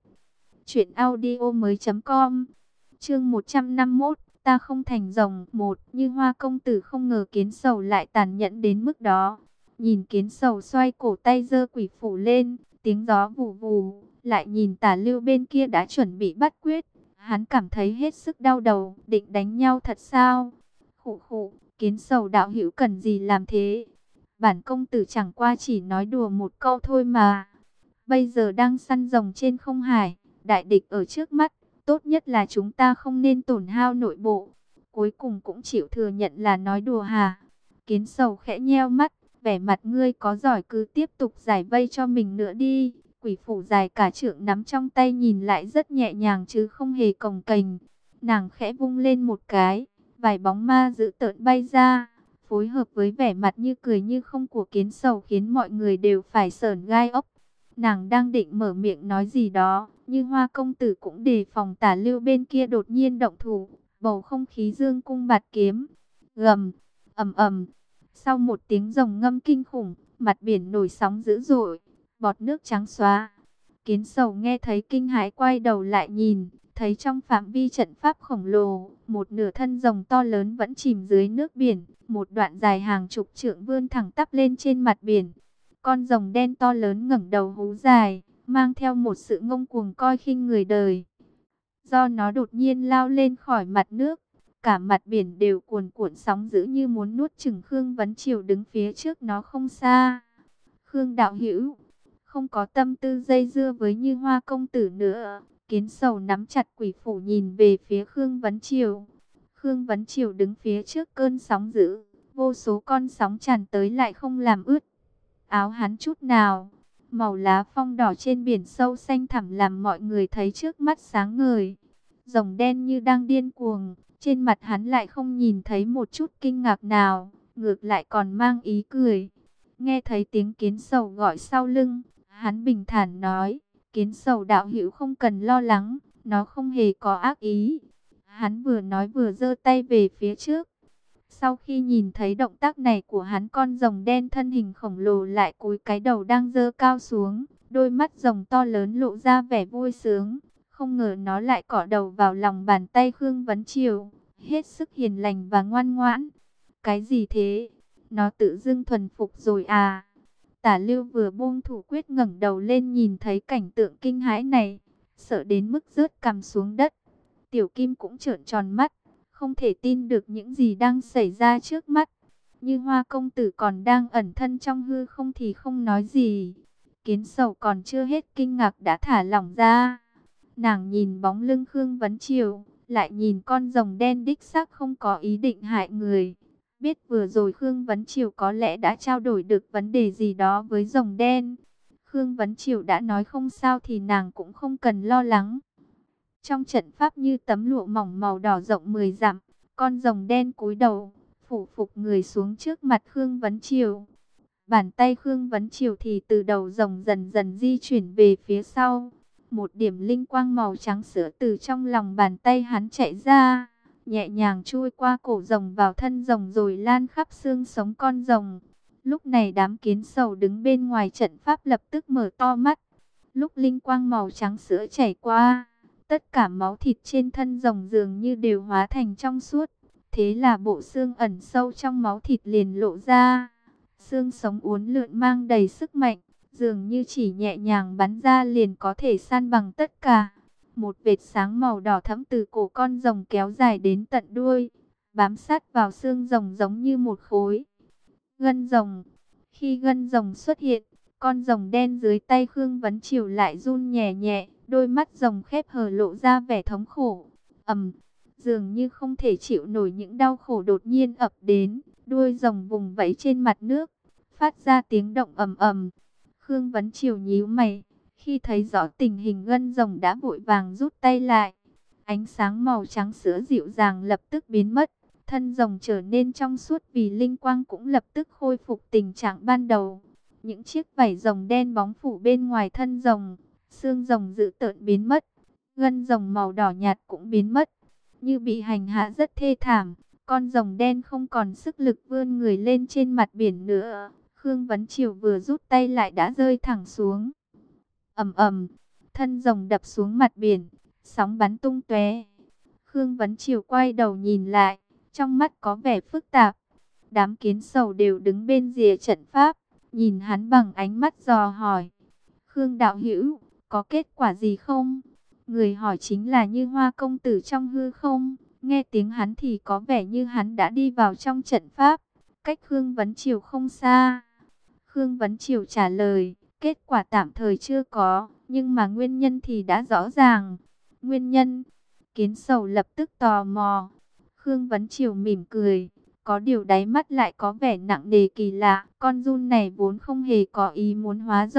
truyệnaudiomoi.com. Chương 151, ta không thành rồng. Một, Như Hoa công tử không ngờ kiến sầu lại tàn nhẫn đến mức đó. Nhìn kiến sầu xoay cổ tay giơ quỷ phủ lên, tiếng gió vù vù, lại nhìn Tả Lưu bên kia đã chuẩn bị bắt quyết. Hắn cảm thấy hết sức đau đầu, định đánh nhau thật sao? Khụ khụ, kiến sầu đạo hữu cần gì làm thế? Bản công tử chẳng qua chỉ nói đùa một câu thôi mà. Bây giờ đang săn rồng trên không hải, đại địch ở trước mắt, tốt nhất là chúng ta không nên tổn hao nội bộ. Cuối cùng cũng chịu thừa nhận là nói đùa hả? Kiến sầu khẽ nheo mắt, vẻ mặt ngươi có giỏi cứ tiếp tục giải vây cho mình nữa đi. quỷ phủ dài cả trượng nắm trong tay nhìn lại rất nhẹ nhàng chứ không hề cồng kềnh. Nàng khẽ vung lên một cái, vài bóng ma dữ tợn bay ra, phối hợp với vẻ mặt như cười như không của Kiến Sầu khiến mọi người đều phải sởn gai ốc. Nàng đang định mở miệng nói gì đó, nhưng Hoa công tử cũng đề phòng Tả Lưu bên kia đột nhiên động thủ, bầu không khí dương cung bạt kiếm. Gầm, ầm ầm. Sau một tiếng rồng ngâm kinh khủng, mặt biển nổi sóng dữ dội, bọt nước trắng xóa. Kiến Sầu nghe thấy kinh hãi quay đầu lại nhìn, thấy trong phạm vi trận pháp khổng lồ, một nửa thân rồng to lớn vẫn chìm dưới nước biển, một đoạn dài hàng chục trượng vươn thẳng tắp lên trên mặt biển. Con rồng đen to lớn ngẩng đầu hú dài, mang theo một sự ngông cuồng coi khinh người đời. Do nó đột nhiên lao lên khỏi mặt nước, cả mặt biển đều cuồn cuộn sóng dữ như muốn nuốt chửng Khương Vấn Triều đứng phía trước nó không xa. Khương đạo hữu không có tâm tư dây dưa với Như Hoa công tử nữa. Kiến Sầu nắm chặt quỷ phủ nhìn về phía Khương Vấn Triều. Khương Vấn Triều đứng phía trước cơn sóng dữ, vô số con sóng tràn tới lại không làm ướt áo hắn chút nào. Màu lá phong đỏ trên biển sâu xanh thẳm làm mọi người thấy trước mắt sáng ngời. Rồng đen như đang điên cuồng, trên mặt hắn lại không nhìn thấy một chút kinh ngạc nào, ngược lại còn mang ý cười. Nghe thấy tiếng Kiến Sầu gọi sau lưng, hắn bình thản nói, Kiến Sầu đạo hữu không cần lo lắng, nó không hề có ác ý. Hắn vừa nói vừa giơ tay về phía trước. Sau khi nhìn thấy động tác này của hắn, con rồng đen thân hình khổng lồ lại cúi cái đầu đang giơ cao xuống, đôi mắt rồng to lớn lộ ra vẻ vui sướng. Không ngờ nó lại cọ đầu vào lòng bàn tay Khương Vấn Triều, hết sức hiền lành và ngoan ngoãn. Cái gì thế? Nó tự dưng thuần phục rồi à? Tả Lưu vừa buông thủ quyết ngẩng đầu lên nhìn thấy cảnh tượng kinh hãi này, sợ đến mức rớt cằm xuống đất. Tiểu Kim cũng trợn tròn mắt, không thể tin được những gì đang xảy ra trước mắt. Như Hoa công tử còn đang ẩn thân trong hư không thì không nói gì. Kiến Sầu còn chưa hết kinh ngạc đã thả lỏng ra. Nàng nhìn bóng lưng Khương Vấn Triều, lại nhìn con rồng đen đích xác không có ý định hại người. Biết vừa rồi Khương Vấn Triều có lẽ đã trao đổi được vấn đề gì đó với rồng đen. Khương Vấn Triều đã nói không sao thì nàng cũng không cần lo lắng. Trong trận pháp như tấm lụa mỏng màu đỏ rộng 10 dặm, con rồng đen cúi đầu, phủ phục người xuống trước mặt Khương Vấn Triều. Bàn tay Khương Vấn Triều thì từ đầu rồng dần dần di chuyển về phía sau. Một điểm linh quang màu trắng sữa từ trong lòng bàn tay hắn chạy ra, nhẹ nhàng chui qua cổ rồng vào thân rồng rồi lan khắp xương sống con rồng. Lúc này đám Kiến Sầu đứng bên ngoài trận pháp lập tức mở to mắt. Lúc linh quang màu trắng sữa chảy qua, tất cả máu thịt trên thân rồng dường như đều hóa thành trong suốt. Thế là bộ xương ẩn sâu trong máu thịt liền lộ ra. Xương sống uốn lượn mang đầy sức mạnh, dường như chỉ nhẹ nhàng bắn ra liền có thể san bằng tất cả. Một vệt sáng màu đỏ thẫm từ cổ con rồng kéo dài đến tận đuôi, bám sát vào xương rồng giống như một khối gân rồng. Khi gân rồng xuất hiện, con rồng đen dưới tay Khương Vấn Triều lại run nhẹ nhẹ, đôi mắt rồng khép hờ lộ ra vẻ thống khổ. Dường như không thể chịu nổi những đau khổ đột nhiên ập đến, đuôi rồng vùng vẫy trên mặt nước, phát ra tiếng động ầm ầm. Khương Vấn Triều nhíu mày, khi thấy rõ tình hình gân rồng đã vội vàng rút tay lại. Ánh sáng màu trắng sữa dịu dàng lập tức biến mất, thân rồng trở nên trong suốt vì linh quang cũng lập tức khôi phục tình trạng ban đầu. Những chiếc vảy rồng đen bóng phủ bên ngoài thân rồng, xương rồng dữ tợn biến mất, gân rồng màu đỏ nhạt cũng biến mất, như bị hành hạ rất thê thảm. Con rồng đen không còn sức lực vươn người lên trên mặt biển nữa. Khương Vấn Triều vừa rút tay lại đã rơi thẳng xuống. Ầm ầm, thân rồng đập xuống mặt biển, sóng bắn tung tóe. Khương Vấn Triều quay đầu nhìn lại, trong mắt có vẻ phức tạp. Đám Kiến Sầu đều đứng bên rìa trận pháp, nhìn hắn bằng ánh mắt dò hỏi. Khương đạo hữu, có kết quả gì không? Người hỏi chính là Như Hoa công tử trong hư không. Nghe tiếng hắn thì có vẻ như hắn đã đi vào trong trận pháp, cách Khương Vấn Triều không xa. Khương Vấn Triều trả lời, kết quả tạm thời chưa có, nhưng mà nguyên nhân thì đã rõ ràng. Nguyên nhân? Kiến Sầu lập tức tò mò. Khương Vấn Triều mỉm cười, có điều đáy mắt lại có vẻ nặng nề kỳ lạ. Con giun này vốn không hề có ý muốn hóa rồng,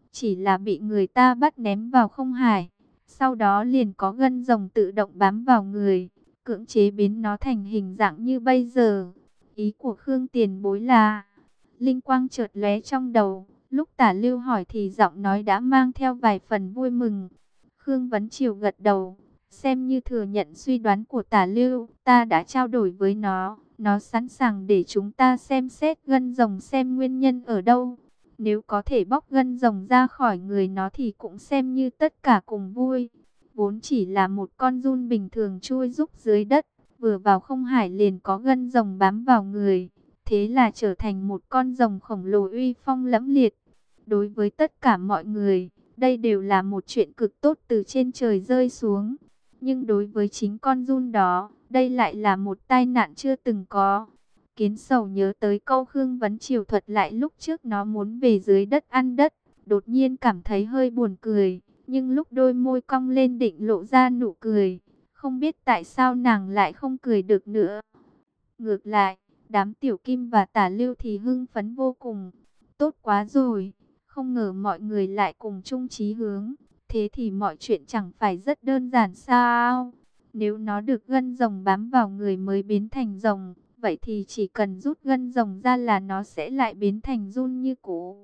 chỉ là bị người ta bắt ném vào không hải. Sau đó liền có gân rồng tự động bám vào người, cưỡng chế biến nó thành hình dạng như bây giờ. Ý của Khương tiền bối là, linh quang chợt lóe trong đầu, lúc Tả Lưu hỏi thì giọng nói đã mang theo vài phần vui mừng. Khương Vấn Triều gật đầu, xem như thừa nhận suy đoán của Tả Lưu, ta đã trao đổi với nó sẵn sàng để chúng ta xem xét gân rồng xem nguyên nhân ở đâu. Nếu có thể bóc gân rồng ra khỏi người nó thì cũng xem như tất cả cùng vui. Vốn chỉ là một con giun bình thường chui rúc dưới đất, vừa vào không hải liền có gân rồng bám vào người. Thế là trở thành một con rồng khổng lồ uy phong lẫm liệt. Đối với tất cả mọi người, đây đều là một chuyện cực tốt từ trên trời rơi xuống. Nhưng đối với chính con giun đó, đây lại là một tai nạn chưa từng có. Kiến Sầu nhớ tới câu Khương Vấn Triều thuật lại lúc trước nó muốn về dưới đất ăn đất, đột nhiên cảm thấy hơi buồn cười, nhưng lúc đôi môi cong lên định lộ ra nụ cười, không biết tại sao nàng lại không cười được nữa. Ngược lại, đám Tiểu Kim và Tả Lưu thì hưng phấn vô cùng. Tốt quá rồi, không ngờ mọi người lại cùng chung chí hướng, thế thì mọi chuyện chẳng phải rất đơn giản sao? Nếu nó được gân rồng bám vào người mới biến thành rồng, vậy thì chỉ cần rút gân rồng ra là nó sẽ lại biến thành giun như cũ.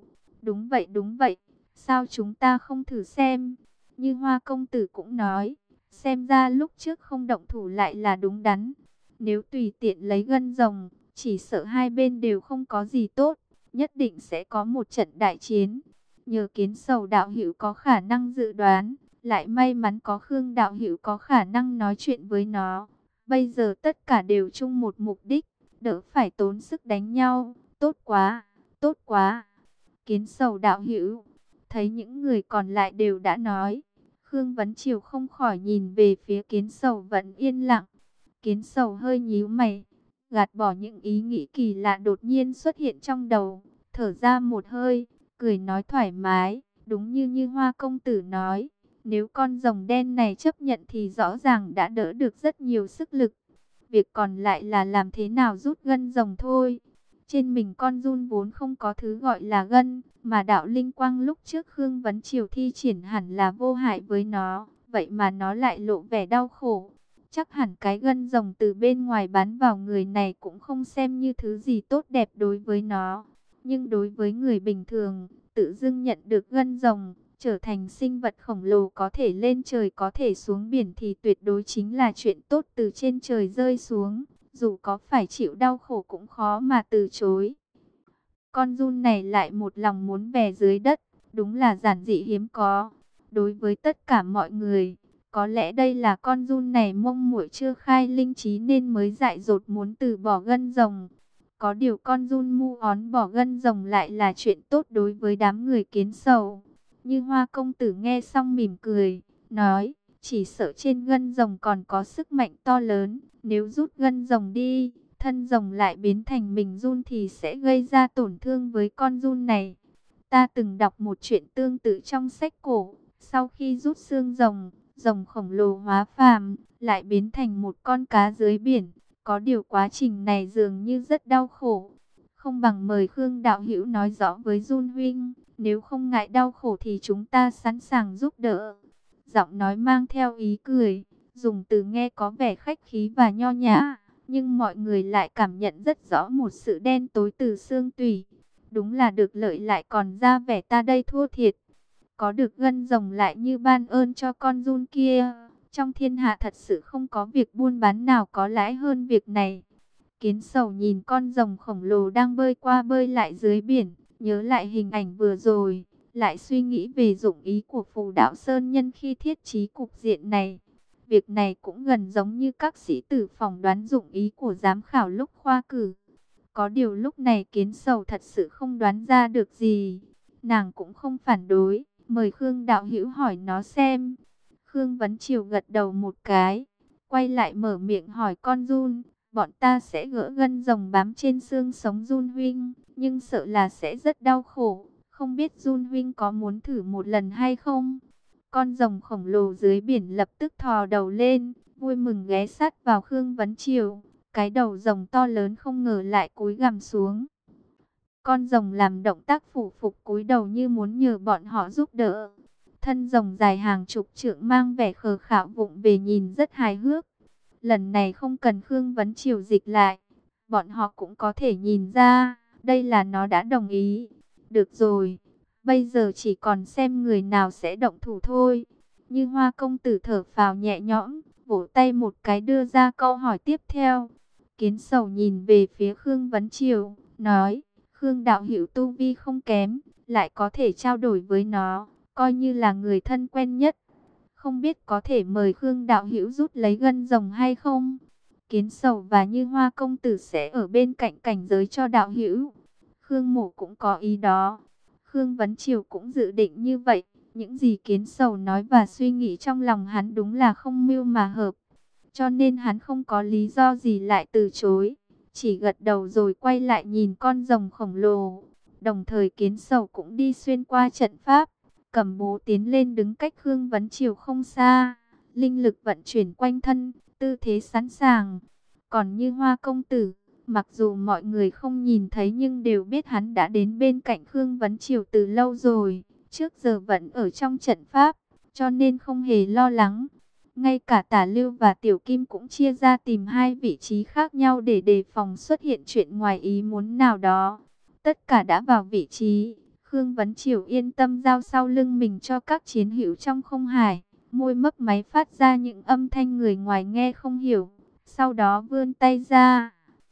Đúng vậy, sao chúng ta không thử xem? Như Hoa công tử cũng nói, xem ra lúc trước không động thủ lại là đúng đắn. Nếu tùy tiện lấy gân rồng, chỉ sợ hai bên đều không có gì tốt, nhất định sẽ có một trận đại chiến. Nhờ Kiến Sầu đạo hữu có khả năng dự đoán, lại may mắn có Khương đạo hữu có khả năng nói chuyện với nó. Bây giờ tất cả đều chung một mục đích, đỡ phải tốn sức đánh nhau. Tốt quá, tốt quá. Kiến Sầu đạo hữu, thấy những người còn lại đều đã nói, Khương Vấn Triều không khỏi nhìn về phía Kiến Sầu vẫn yên lặng. Kiến Sầu hơi nhíu mày, gạt bỏ những ý nghĩ kỳ lạ đột nhiên xuất hiện trong đầu, thở ra một hơi, cười nói thoải mái, đúng như Hoa công tử nói, nếu con rồng đen này chấp nhận thì rõ ràng đã đỡ được rất nhiều sức lực. Việc còn lại là làm thế nào rút gân rồng thôi. Trên mình con giun vốn không có thứ gọi là gân, mà đạo linh quang lúc trước Khương Vấn Triều thi triển hẳn là vô hại với nó, vậy mà nó lại lộ vẻ đau khổ. Chắc hẳn cái gân rồng từ bên ngoài bắn vào người này cũng không xem như thứ gì tốt đẹp đối với nó. Nhưng đối với người bình thường, tự dưng nhận được gân rồng, trở thành sinh vật khổng lồ có thể lên trời có thể xuống biển thì tuyệt đối chính là chuyện tốt từ trên trời rơi xuống. Dù có phải chịu đau khổ cũng khó mà từ chối. Con giun này lại một lòng muốn về dưới đất, đúng là giản dị hiếm có. Đối với tất cả mọi người, có lẽ đây là con giun này mông muội chưa khai linh trí nên mới dại dột muốn từ bỏ gân rồng. Có điều con giun mu ón bỏ gân rồng lại là chuyện tốt đối với đám người Kiến Sầu. Như Hoa công tử nghe xong mỉm cười, nói, chỉ sợ trên gân rồng còn có sức mạnh to lớn, nếu rút gân rồng đi, thân rồng lại biến thành mình giun thì sẽ gây ra tổn thương với con giun này. Ta từng đọc một chuyện tương tự trong sách cổ, sau khi rút xương rồng, rồng khổng lồ hóa phàm, lại biến thành một con cá dưới biển. Có điều quá trình này dường như rất đau khổ. Không bằng mời Khương đạo hữu nói rõ với Jun huynh, nếu không ngại đau khổ thì chúng ta sẵn sàng giúp đỡ. Giọng nói mang theo ý cười, dùng từ nghe có vẻ khách khí và nho nhã, nhưng mọi người lại cảm nhận rất rõ một sự đen tối từ xương tủy. Đúng là được lợi lại còn ra vẻ ta đây thua thiệt. Có được gân rồng lại như ban ơn cho con giun kia. Trong thiên hạ thật sự không có việc buôn bán nào có lãi hơn việc này. Kiến Sầu nhìn con rồng khổng lồ đang bơi qua bơi lại dưới biển, nhớ lại hình ảnh vừa rồi, lại suy nghĩ về dụng ý của Phù Đạo Sơn Nhân khi thiết trí cục diện này. Việc này cũng gần giống như các sĩ tử phỏng đoán dụng ý của giám khảo lúc khoa cử. Có điều lúc này Kiến Sầu thật sự không đoán ra được gì. Nàng cũng không phản đối, mời Khương đạo hữu hỏi nó xem. Khương Vấn Triều gật đầu một cái, quay lại mở miệng hỏi con giun, bọn ta sẽ gỡ gân rồng bám trên xương sống giun huynh, nhưng sợ là sẽ rất đau khổ, không biết giun huynh có muốn thử một lần hay không? Con rồng khổng lồ dưới biển lập tức thò đầu lên, vui mừng ghé sát vào Khương Vấn Triều, cái đầu rồng to lớn không ngờ lại cúi gằm xuống. Con rồng làm động tác phủ phục cúi đầu như muốn nhờ bọn họ giúp đỡ. Thân rồng dài hàng chục trượng mang vẻ khờ khạo vụng về nhìn rất hài hước. Lần này không cần Khương Vấn Triều dịch lại, bọn họ cũng có thể nhìn ra, đây là nó đã đồng ý. Được rồi, bây giờ chỉ còn xem người nào sẽ động thủ thôi. Như Hoa công tử thở phào nhẹ nhõm, vỗ tay một cái đưa ra câu hỏi tiếp theo. Kiến Sầu nhìn về phía Khương Vấn Triều, nói, Khương đạo hữu tu vi không kém, lại có thể trao đổi với nó, coi như là người thân quen nhất. Không biết có thể mời Khương đạo hữu rút lấy gân rồng hay không? Kiến Sầu và Như Hoa công tử sẽ ở bên cạnh cảnh giới cho đạo hữu. Khương Mộ cũng có ý đó. Khương Vấn Triều cũng dự định như vậy. Những gì Kiến Sầu nói và suy nghĩ trong lòng hắn đúng là không mưu mà hợp. Cho nên hắn không có lý do gì lại từ chối. Chỉ gật đầu rồi quay lại nhìn con rồng khổng lồ. Đồng thời Kiến Sầu cũng đi xuyên qua trận pháp. Cầm búa tiến lên đứng cách Khương Vấn Triều không xa. Linh lực vận chuyển quanh thân, tư thế sẵn sàng. Còn Như Hoa công tử, mặc dù mọi người không nhìn thấy nhưng đều biết hắn đã đến bên cạnh Khương Vấn Triều từ lâu rồi. Trước giờ vẫn ở trong trận pháp, cho nên không hề lo lắng. Ngay cả Tả Lưu và Tiểu Kim cũng chia ra tìm hai vị trí khác nhau để đề phòng xuất hiện chuyện ngoài ý muốn nào đó. Tất cả đã vào vị trí. Khương Vấn Triều yên tâm giao sau lưng mình cho các chiến hữu trong không hải. Môi mấp máy phát ra những âm thanh người ngoài nghe không hiểu. Sau đó vươn tay ra.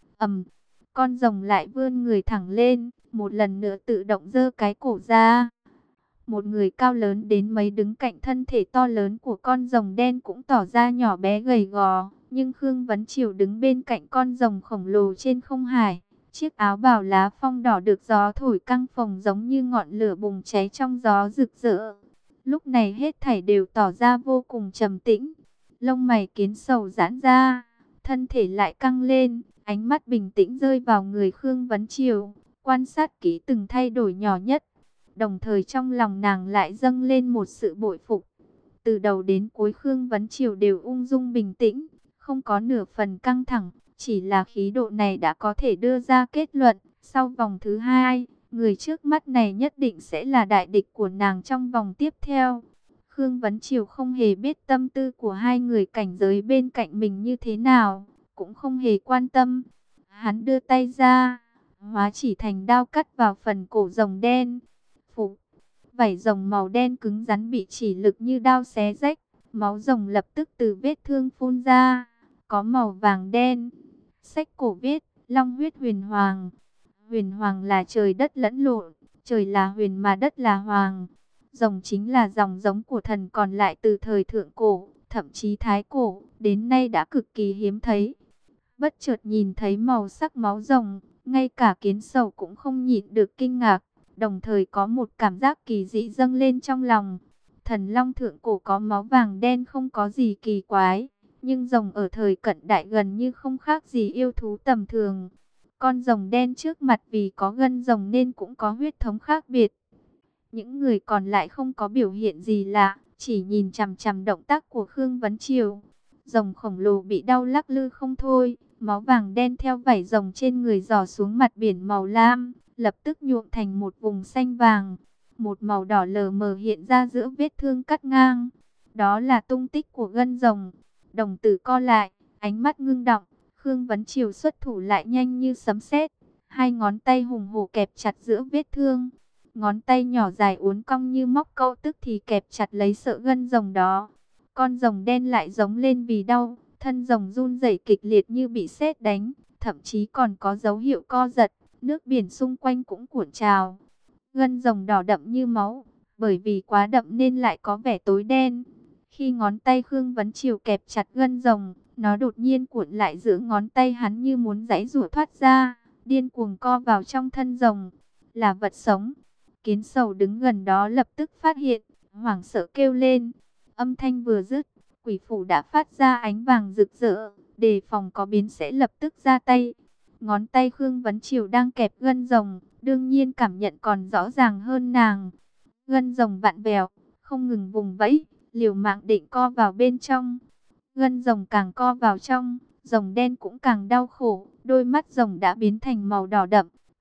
Con rồng lại vươn người thẳng lên. Một lần nữa tự động giơ cái cổ ra. Một người cao lớn đến mấy đứng cạnh thân thể to lớn của con rồng đen cũng tỏ ra nhỏ bé gầy gò. Nhưng Khương Vấn Triều đứng bên cạnh con rồng khổng lồ trên không hải. Chiếc áo bào lá phong đỏ được gió thổi căng phồng giống như ngọn lửa bùng cháy trong gió rực rỡ. Lúc này hết thảy đều tỏ ra vô cùng trầm tĩnh. Lông mày Kiến Sầu giãn ra, thân thể lại căng lên, ánh mắt bình tĩnh rơi vào người Khương Vấn Triều, quan sát kỹ từng thay đổi nhỏ nhất. Đồng thời trong lòng nàng lại dâng lên một sự bội phục. Từ đầu đến cuối Khương Vấn Triều đều ung dung bình tĩnh, không có nửa phần căng thẳng. Chỉ là khí độ này đã có thể đưa ra kết luận, sau vòng thứ hai, người trước mắt này nhất định sẽ là đại địch của nàng trong vòng tiếp theo. Khương Vấn Triều không hề biết tâm tư của hai người cảnh giới bên cạnh mình như thế nào, cũng không hề quan tâm. Hắn đưa tay ra, hóa chỉ thành đao cắt vào phần cổ rồng đen. Phụ, vảy rồng màu đen cứng rắn bị chỉ lực như đao xé rách, máu rồng lập tức từ vết thương phun ra, có màu vàng đen. Sách cổ viết, Long huyết huyền hoàng. Huyền hoàng là trời đất lẫn lộn, trời là huyền mà đất là hoàng. Rồng chính là dòng giống của thần còn lại từ thời thượng cổ, thậm chí thái cổ, đến nay đã cực kỳ hiếm thấy. Bất chợt nhìn thấy màu sắc máu rồng, ngay cả Kiến Sầu cũng không nhịn được kinh ngạc, đồng thời có một cảm giác kỳ dị dâng lên trong lòng. Thần long thượng cổ có máu vàng đen không có gì kỳ quái. Nhưng rồng ở thời cận đại gần như không khác gì yêu thú tầm thường. Con rồng đen trước mặt vì có gân rồng nên cũng có huyết thống khác biệt. Những người còn lại không có biểu hiện gì lạ, chỉ nhìn chằm chằm động tác của Khương Vấn Triều. Rồng khổng lồ bị đau lắc lư không thôi, máu vàng đen theo vảy rồng trên người rò xuống mặt biển màu lam, lập tức nhuộm thành một vùng xanh vàng. Một màu đỏ lờ mờ hiện ra giữa vết thương cắt ngang. Đó là tung tích của gân rồng. Đồng tử co lại, ánh mắt ngưng đọng, Khương Vấn Triều xuất thủ lại nhanh như sấm sét. Hai ngón tay hùng hổ kẹp chặt giữa vết thương. Ngón tay nhỏ dài uốn cong như móc câu tức thì kẹp chặt lấy sợi gân rồng đó. Con rồng đen lại giống lên vì đau, thân rồng run rẩy kịch liệt như bị sét đánh, thậm chí còn có dấu hiệu co giật, nước biển xung quanh cũng cuộn trào. Gân rồng đỏ đậm như máu, bởi vì quá đậm nên lại có vẻ tối đen. Khi ngón tay Khương Vấn Triều kẹp chặt gân rồng, nó đột nhiên cuộn lại giữa ngón tay hắn như muốn giãy giụa thoát ra, điên cuồng co vào trong thân rồng. Là vật sống. Kiến Sầu đứng gần đó lập tức phát hiện, hoảng sợ kêu lên. Âm thanh vừa dứt, quỷ phủ đã phát ra ánh vàng rực rỡ, đề phòng có biến sẽ lập tức ra tay. Ngón tay Khương Vấn Triều đang kẹp gân rồng, đương nhiên cảm nhận còn rõ ràng hơn nàng. Gân rồng vặn vẹo, không ngừng vùng vẫy, liều mạng định co vào bên trong. Gân rồng càng co vào trong, rồng đen cũng càng đau khổ, đôi mắt rồng đã biến thành màu đỏ đậm,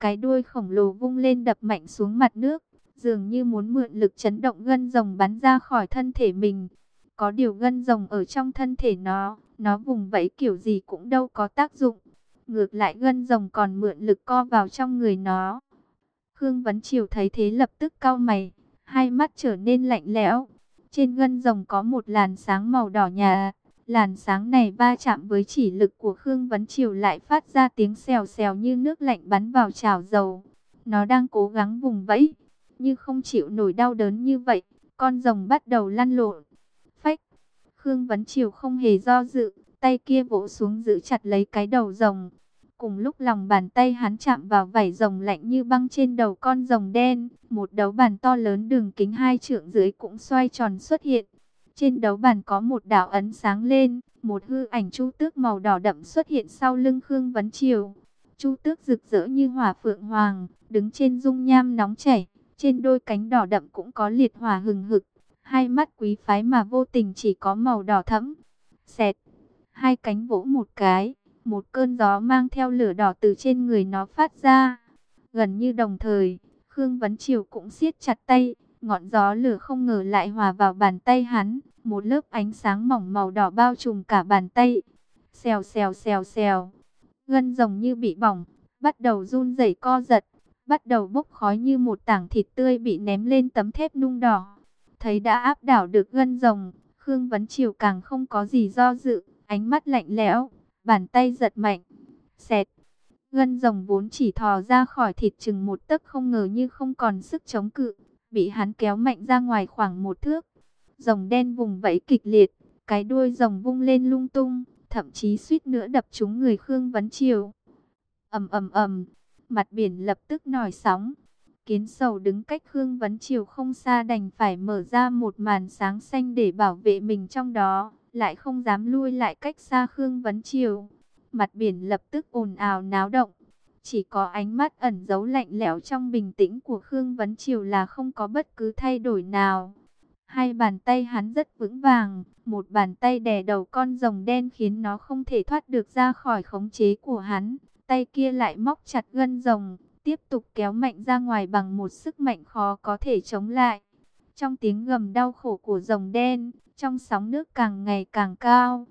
cái đuôi khổng lồ vung lên đập mạnh xuống mặt nước, dường như muốn mượn lực chấn động gân rồng bắn ra khỏi thân thể mình. Có điều gân rồng ở trong thân thể nó vùng vẫy kiểu gì cũng đâu có tác dụng. Ngược lại gân rồng còn mượn lực co vào trong người nó. Khương Vấn Triều thấy thế lập tức cau mày, hai mắt trở nên lạnh lẽo. Trên gân rồng có một làn sáng màu đỏ nhạt. Làn sáng này va chạm với chỉ lực của Khương Vấn Triều lại phát ra tiếng xèo xèo như nước lạnh bắn vào chảo dầu. Nó đang cố gắng vùng vẫy, nhưng không chịu nổi đau đớn như vậy. Con rồng bắt đầu lăn lộn. Phách! Khương Vấn Triều không hề do dự, tay kia vỗ xuống giữ chặt lấy cái đầu rồng. Cùng lúc lòng bàn tay hắn chạm vào vảy rồng lạnh như băng trên đầu con rồng đen, một đấu bàn to lớn đường kính 2 trượng dưới cũng xoay tròn xuất hiện. Trên đấu bàn có một đạo ấn sáng lên, một hư ảnh chu tước màu đỏ đậm xuất hiện sau lưng Khương Vấn Triều. Chu tước rực rỡ như hỏa phượng hoàng, đứng trên dung nham nóng chảy, trên đôi cánh đỏ đậm cũng có liệt hỏa hừng hực. Hai mắt quý phái mà vô tình chỉ có màu đỏ thẫm. Xẹt, hai cánh vỗ một cái, một cơn gió mang theo lửa đỏ từ trên người nó phát ra. Gần như đồng thời, Khương Vấn Triều cũng siết chặt tay, ngọn gió lửa không ngờ lại hòa vào bàn tay hắn, một lớp ánh sáng mỏng màu đỏ bao trùm cả bàn tay. Xèo xèo xèo xèo, gân rồng như bị bỏng, bắt đầu run rẩy co giật, bắt đầu bốc khói như một tảng thịt tươi bị ném lên tấm thép nung đỏ. Thấy đã áp đảo được gân rồng, Khương Vấn Triều càng không có gì do dự, ánh mắt lạnh lẽo, bàn tay giật mạnh. Xẹt, gân rồng vốn chỉ thò ra khỏi thịt chừng một tấc không ngờ như không còn sức chống cự, bị hắn kéo mạnh ra ngoài khoảng 1 thước. Rồng đen vùng vẫy kịch liệt, cái đuôi rồng vung lên lung tung, thậm chí suýt nữa đập trúng người Khương Vấn Triều. Ầm ầm ầm, mặt biển lập tức nổi sóng. Kiến Sầu đứng cách Khương Vấn Triều không xa đành phải mở ra một màn sáng xanh để bảo vệ mình trong đó, lại không dám lui lại cách xa Khương Vấn Triều. Mặt biển lập tức ồn ào náo động. Chỉ có ánh mắt ẩn giấu lạnh lẽo trong bình tĩnh của Khương Vấn Triều là không có bất cứ thay đổi nào. Hai bàn tay hắn rất vững vàng, một bàn tay đè đầu con rồng đen khiến nó không thể thoát được ra khỏi khống chế của hắn. Tay kia lại móc chặt gân rồng, tiếp tục kéo mạnh ra ngoài bằng một sức mạnh khó có thể chống lại. Trong tiếng gầm đau khổ của rồng đen, trong sóng nước càng ngày càng cao,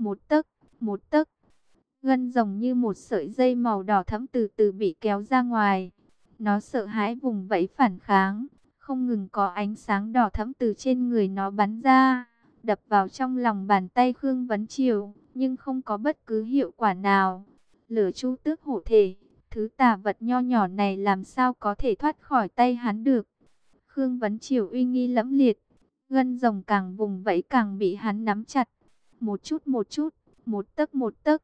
một tấc, gân rồng như một sợi dây màu đỏ thẫm từ từ bị kéo ra ngoài. Nó sợ hãi vùng vẫy phản kháng, không ngừng có ánh sáng đỏ thẫm từ trên người nó bắn ra, đập vào trong lòng bàn tay Khương Vấn Triều, nhưng không có bất cứ hiệu quả nào. Lửa chu tước hộ thể, thứ tà vật nho nhỏ này làm sao có thể thoát khỏi tay hắn được. Khương Vấn Triều uy nghi lẫm liệt, gân rồng càng vùng vẫy càng bị hắn nắm chặt. Một chút, một tấc,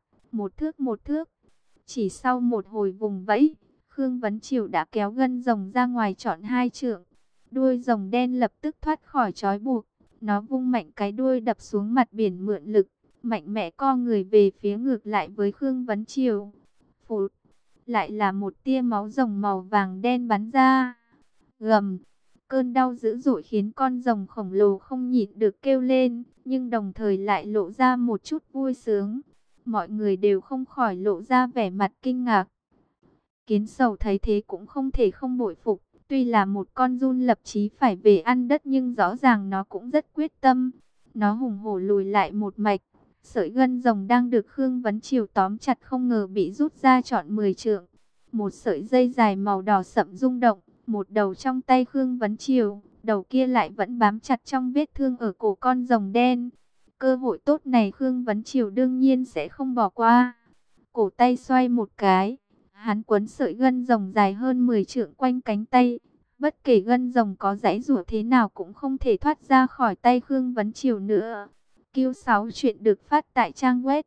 một thước. Chỉ sau một hồi vùng vẫy, Khương Vấn Triều đã kéo gân rồng ra ngoài trọn 2 trượng. Đuôi rồng đen lập tức thoát khỏi trói buộc. Nó vung mạnh cái đuôi đập xuống mặt biển mượn lực, mạnh mẽ co người về phía ngược lại với Khương Vấn Triều. Phụt, lại là một tia máu rồng màu vàng đen bắn ra. Gầm, cơn đau dữ dội khiến con rồng khổng lồ không nhịn được kêu lên, nhưng đồng thời lại lộ ra một chút vui sướng. Mọi người đều không khỏi lộ ra vẻ mặt kinh ngạc. Kiến Sầu thấy thế cũng không thể không bội phục. Tuy là một con giun lập chí phải về ăn đất nhưng rõ ràng nó cũng rất quyết tâm. Nó hùng hổ lùi lại một mạch. Sợi gân rồng đang được Khương Vấn Triều tóm chặt không ngờ bị rút ra trọn 10 trượng. Một sợi dây dài màu đỏ sậm rung động, một đầu trong tay Khương Vấn Triều, đầu kia lại vẫn bám chặt trong vết thương ở cổ con rồng đen. Cơ hội tốt này Khương Vấn Triều đương nhiên sẽ không bỏ qua. Cổ tay xoay một cái, hắn quấn sợi gân rồng dài hơn 10 trượng quanh cánh tay. Bất kể gân rồng có giãy giụa thế nào cũng không thể thoát ra khỏi tay Khương Vấn Triều nữa. Q6 chuyện được phát tại trang web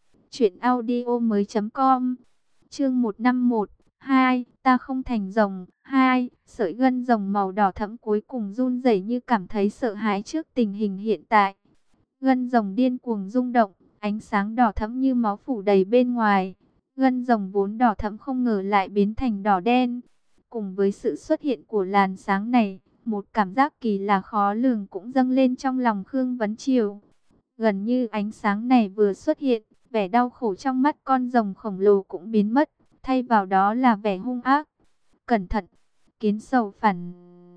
truyệnaudiomoi.com. Chương 151, 2, ta không thành rồng. 2, sợi gân rồng màu đỏ thẫm cuối cùng run rẩy như cảm thấy sợ hãi trước tình hình hiện tại. Gân rồng điên cuồng rung động, ánh sáng đỏ thẫm như máu phủ đầy bên ngoài. Gân rồng vốn đỏ thẫm không ngờ lại biến thành đỏ đen. Cùng với sự xuất hiện của làn sáng này, một cảm giác kỳ lạ khó lường cũng dâng lên trong lòng Khương Vấn Triều. Gần như ánh sáng này vừa xuất hiện, vẻ đau khổ trong mắt con rồng khổng lồ cũng biến mất, thay vào đó là vẻ hung ác. cẩn thận. Kiến sầu phản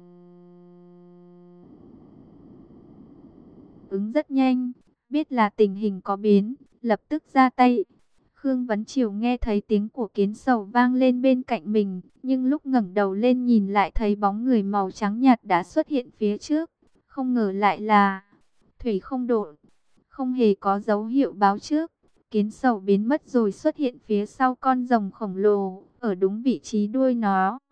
ứng rất nhanh, biết là tình hình có biến, lập tức ra tay. Khương Vấn Triều nghe thấy tiếng của kiến sầu vang lên bên cạnh mình, nhưng lúc ngẩng đầu lên nhìn lại thấy bóng người màu trắng nhạt đã xuất hiện phía trước. Không ngờ lại là Thủy Không Độn, không hề có dấu hiệu báo trước. Kiến sầu biến mất rồi xuất hiện phía sau con rồng khổng lồ, ở đúng vị trí đuôi nó.